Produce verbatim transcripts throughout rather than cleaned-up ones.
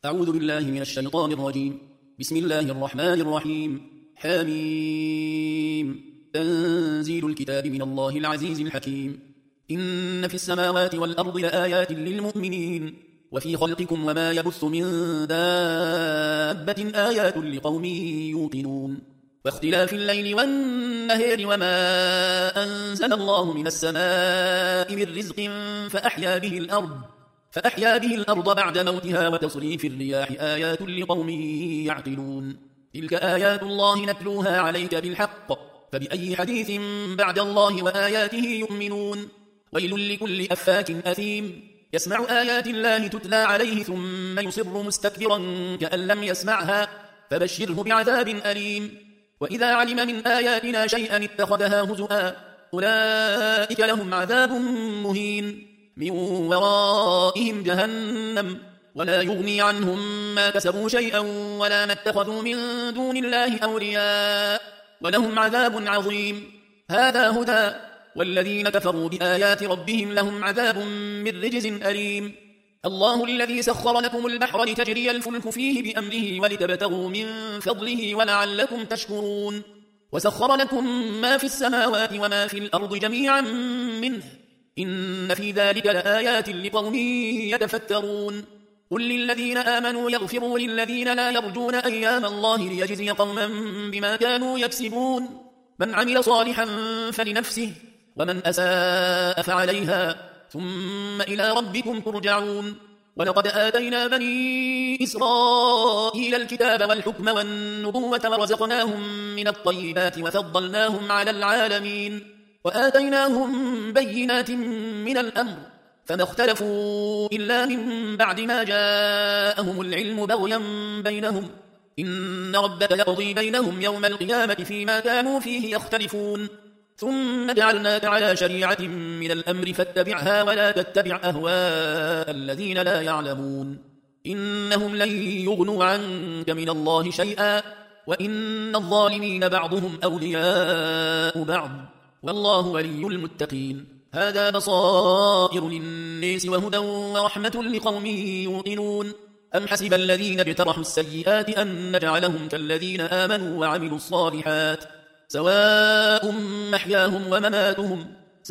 أعوذ بالله من الشيطان الرجيم. بسم الله الرحمن الرحيم. حميم. تنزيل الكتاب من الله العزيز الحكيم. إن في السماوات والأرض لآيات للمؤمنين وفي خلقكم وما يبث من دابة آيات لقوم يوقنون واختلاف الليل والنهار وما أنزل الله من السماء من رزق فأحيا به الأرض فأحيا به الأرض بعد موتها وتصريف الرياح آيات لقوم يعقلون تلك آيات الله نتلوها عليك بالحق فبأي حديث بعد الله وآياته يؤمنون ويل لكل أفاك أثيم يسمع آيات الله تتلى عليه ثم يصر مستكبرا كأن لم يسمعها فبشره بعذاب أليم وإذا علم من آياتنا شيئا اتخذها هزؤا أولئك لهم عذاب مهين من ورائهم جهنم ولا يغني عنهم ما كسبوا شيئا ولا ما اتخذوا من دون الله أولياء ولهم عذاب عظيم هذا هدى والذين كفروا بآيات ربهم لهم عذاب من رجز أليم الله الذي سخر لكم البحر لتجري الفلك فيه بأمره ولتبتغوا من فضله ولعلكم تشكرون وسخر لكم ما في السماوات وما في الأرض جميعا منه إن في ذلك لآيات لقوم يتفكرون قل للذين آمنوا يغفروا للذين لا يرجون أيام الله ليجزي قوما بما كانوا يكسبون من عمل صالحا فلنفسه ومن أساء فعليها ثم إلى ربكم ترجعون ولقد آتينا بني إسرائيل الكتاب والحكم والنبوة ورزقناهم من الطيبات وفضلناهم على العالمين وآتيناهم بينات من الأمر فما اختلفوا إلا من بعد ما جاءهم العلم بغيا بينهم إن ربك يقضي بينهم يوم القيامة فيما كانوا فيه يختلفون ثم جعلناك على شريعة من الأمر فاتبعها ولا تتبع أهواء الذين لا يعلمون إنهم لن يغنوا عنك من الله شيئا وإن الظالمين بعضهم أولياء بعض والله ولي المتقين هذا بصائر للناس وهدى ورحمة لقوم يوقنون أم حسب الذين اجترحوا السيئات أن نجعلهم كالذين آمنوا وعملوا الصالحات سواء محياهم ومماتهم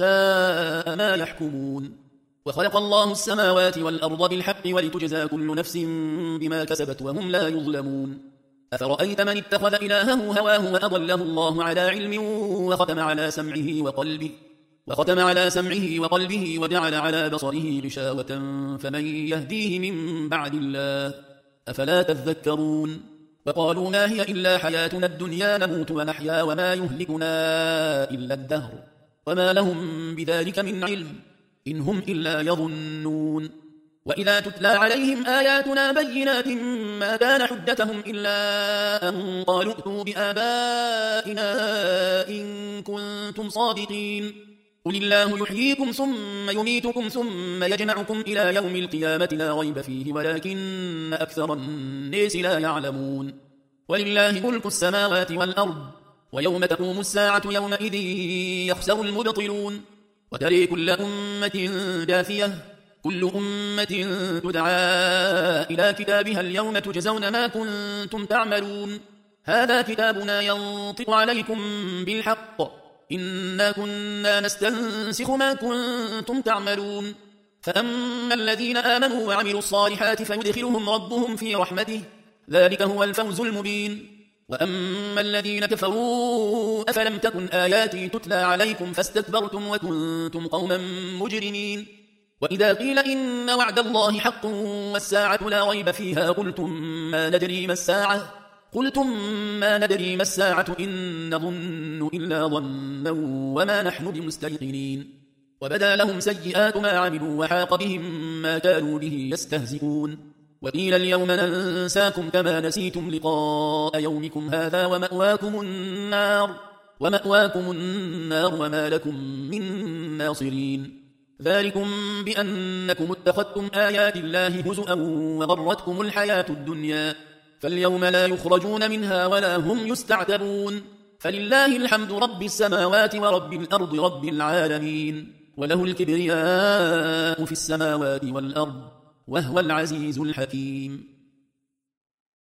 ساء ما يحكمون وخلق الله السماوات والأرض بالحق ولتجزى كل نفس بما كسبت وهم لا يظلمون أفرأيت من اتخذ إلهه هواه وأضله الله على علم وختم على سمعه وقلبه وختم على سمعه وقلبه وجعل على بصره غشاوة فمن يهديه من بعد الله أفلا تذكرون وقالوا ما هي إلا حياتنا الدنيا نموت ونحيا وما يهلكنا إلا الدهر وما لهم بذلك من علم إن هم إلا يظنون وإذا تتلى عليهم آياتنا بينات ما كان حجتهم إلا أن قالوا ائتوا بآبائنا إن كنتم صادقين قل الله يحييكم ثم يميتكم ثم يجمعكم إلى يوم القيامة لا ريب فيه ولكن أكثر الناس لا يعلمون ولله ملك السماوات والأرض ويوم تقوم الساعة يومئذ يخسر المبطلون وترى كل أمة جاثية كل أمة تدعى إلى كتابها اليوم تجزون ما كنتم تعملون هذا كتابنا ينطق عليكم بالحق إنا كنا نستنسخ ما كنتم تعملون فأما الذين آمنوا وعملوا الصالحات فيدخلهم ربهم في رحمته ذلك هو الفوز المبين وأما الذين كفروا أفلم تكن آياتي تتلى عليكم فاستكبرتم وكنتم قوما مجرمين وإذا قيل إن وعد الله حق والساعة لا ريب فيها قلتم ما ندري ما الساعة قلتم ما ندري ما الساعة إن نظن إلا ظنا وما نحن بمستيقنين وبدا لهم سيئات ما عملوا وحاق بهم ما كانوا به يستهزئون وقيل اليوم ننساكم كما نسيتم لقاء يومكم هذا ومأواكم النار ومأواكم النار وما لكم من ناصرين ذلكم بأنكم اتخذتم آيات الله هزؤا وغرتكم الحياة الدنيا فاليوم لا يخرجون منها ولا هم يستعتبون فلله الحمد رب السماوات ورب الأرض رب العالمين وله الكبرياء في السماوات والأرض وهو العزيز الحكيم.